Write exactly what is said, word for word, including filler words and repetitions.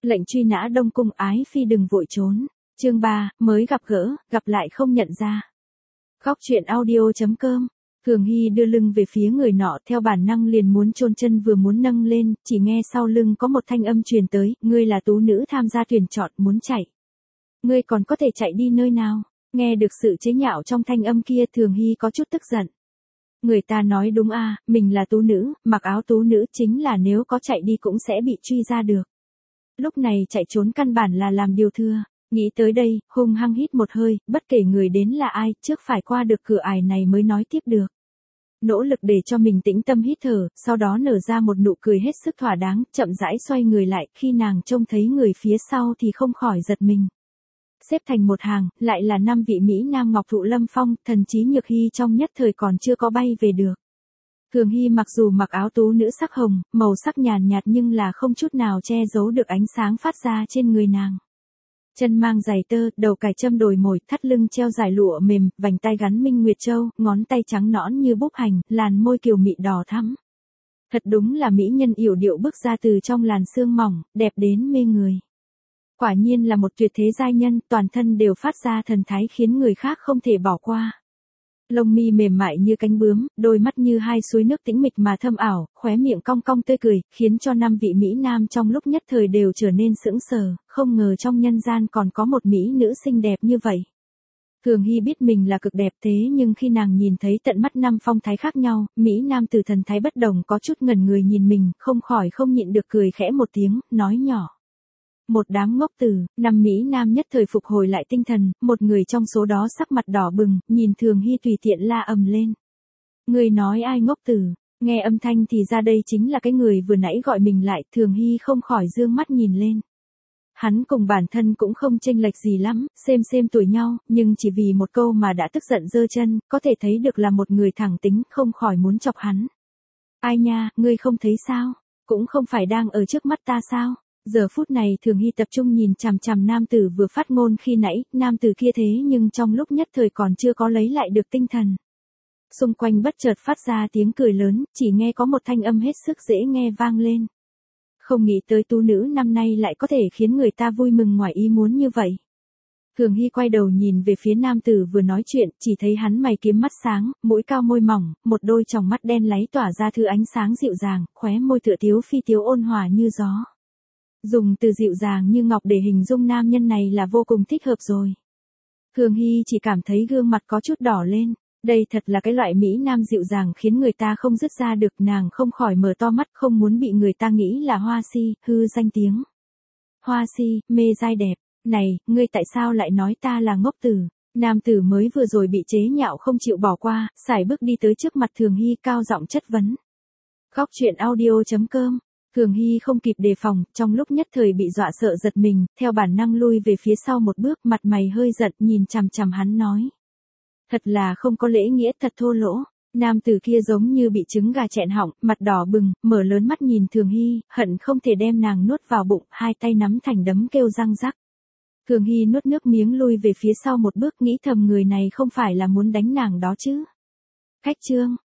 Lệnh truy nã Đông Cung ái phi đừng vội trốn. Chương ba, mới gặp gỡ, gặp lại không nhận ra. Góc truyện audio.com. Thường Hy đưa lưng về phía người nọ, theo bản năng liền muốn chôn chân vừa muốn nâng lên, chỉ nghe sau lưng có một thanh âm truyền tới, ngươi là tú nữ tham gia tuyển chọn, muốn chạy. Ngươi còn có thể chạy đi nơi nào? Nghe được sự chế nhạo trong thanh âm kia, Thường Hy có chút tức giận. Người ta nói đúng à, mình là tú nữ, mặc áo tú nữ chính là nếu có chạy đi cũng sẽ bị truy ra được. Lúc này chạy trốn căn bản là làm điều thừa. Nghĩ tới đây, hung hăng hít một hơi, bất kể người đến là ai, trước phải qua được cửa ải này mới nói tiếp được. Nỗ lực để cho mình tĩnh tâm hít thở, sau đó nở ra một nụ cười hết sức thỏa đáng, chậm rãi xoay người lại, khi nàng trông thấy người phía sau thì không khỏi giật mình. Xếp thành một hàng, lại là năm vị Mỹ Nam Ngọc Thụ Lâm Phong, thần trí Nhược Hy trong nhất thời còn chưa có bay về được. Thường Hy mặc dù mặc áo tú nữ sắc hồng, màu sắc nhàn nhạt nhưng là không chút nào che giấu được ánh sáng phát ra trên người nàng. Chân mang giày tơ, đầu cài châm đồi mồi, thắt lưng treo dài lụa mềm, vành tay gắn minh nguyệt châu, ngón tay trắng nõn như búp hành, làn môi kiều mị đỏ thắm. Thật đúng là mỹ nhân yểu điệu bước ra từ trong làn sương mỏng, đẹp đến mê người. Quả nhiên là một tuyệt thế giai nhân, toàn thân đều phát ra thần thái khiến người khác không thể bỏ qua. Lông mi mềm mại như cánh bướm, đôi mắt như hai suối nước tĩnh mịch mà thâm ảo, khóe miệng cong cong tươi cười, khiến cho năm vị Mỹ Nam trong lúc nhất thời đều trở nên sững sờ, không ngờ trong nhân gian còn có một Mỹ nữ xinh đẹp như vậy. Thường Hy biết mình là cực đẹp thế nhưng khi nàng nhìn thấy tận mắt năm phong thái khác nhau, Mỹ Nam từ thần thái bất đồng có chút ngẩn người nhìn mình, không khỏi không nhịn được cười khẽ một tiếng, nói nhỏ. Một đám ngốc tử, năm Mỹ Nam nhất thời phục hồi lại tinh thần, một người trong số đó sắc mặt đỏ bừng, nhìn Thường Hy tùy tiện la ầm lên. Người nói ai ngốc tử, nghe âm thanh thì ra đây chính là cái người vừa nãy gọi mình lại, Thường Hy không khỏi dương mắt nhìn lên. Hắn cùng bản thân cũng không chênh lệch gì lắm, xem xem tuổi nhau, nhưng chỉ vì một câu mà đã tức giận giơ chân, có thể thấy được là một người thẳng tính, không khỏi muốn chọc hắn. Ai nha, ngươi không thấy sao, cũng không phải đang ở trước mắt ta sao? Giờ phút này Thường Hy tập trung nhìn chằm chằm nam tử vừa phát ngôn khi nãy, nam tử kia thế nhưng trong lúc nhất thời còn chưa có lấy lại được tinh thần. Xung quanh bất chợt phát ra tiếng cười lớn, chỉ nghe có một thanh âm hết sức dễ nghe vang lên. Không nghĩ tới tú nữ năm nay lại có thể khiến người ta vui mừng ngoài ý muốn như vậy. Thường Hy quay đầu nhìn về phía nam tử vừa nói chuyện, chỉ thấy hắn mày kiếm mắt sáng, mũi cao môi mỏng, một đôi tròng mắt đen láy tỏa ra thứ ánh sáng dịu dàng, khóe môi tựa tiếu phi tiếu ôn hòa như gió. Dùng từ dịu dàng như ngọc để hình dung nam nhân này là vô cùng thích hợp rồi. Thường Hy chỉ cảm thấy gương mặt có chút đỏ lên. Đây thật là cái loại Mỹ Nam dịu dàng khiến người ta không dứt ra được, nàng không khỏi mở to mắt, không muốn bị người ta nghĩ là hoa si, hư danh tiếng. Hoa si, mê giai đẹp, này, ngươi tại sao lại nói ta là ngốc tử? Nam tử mới vừa rồi bị chế nhạo không chịu bỏ qua, sải bước đi tới trước mặt Thường Hy cao giọng chất vấn. Góc truyện audio.com. Thường Hy không kịp đề phòng, trong lúc nhất thời bị dọa sợ giật mình, theo bản năng lui về phía sau một bước, mặt mày hơi giận, nhìn chằm chằm hắn nói. Thật là không có lễ nghĩa, thật thô lỗ. Nam tử kia giống như bị trứng gà chẹn họng, mặt đỏ bừng, mở lớn mắt nhìn Thường Hy, hận không thể đem nàng nuốt vào bụng, hai tay nắm thành đấm kêu răng rắc. Thường Hy nuốt nước miếng lui về phía sau một bước, nghĩ thầm người này không phải là muốn đánh nàng đó chứ. Cách chương.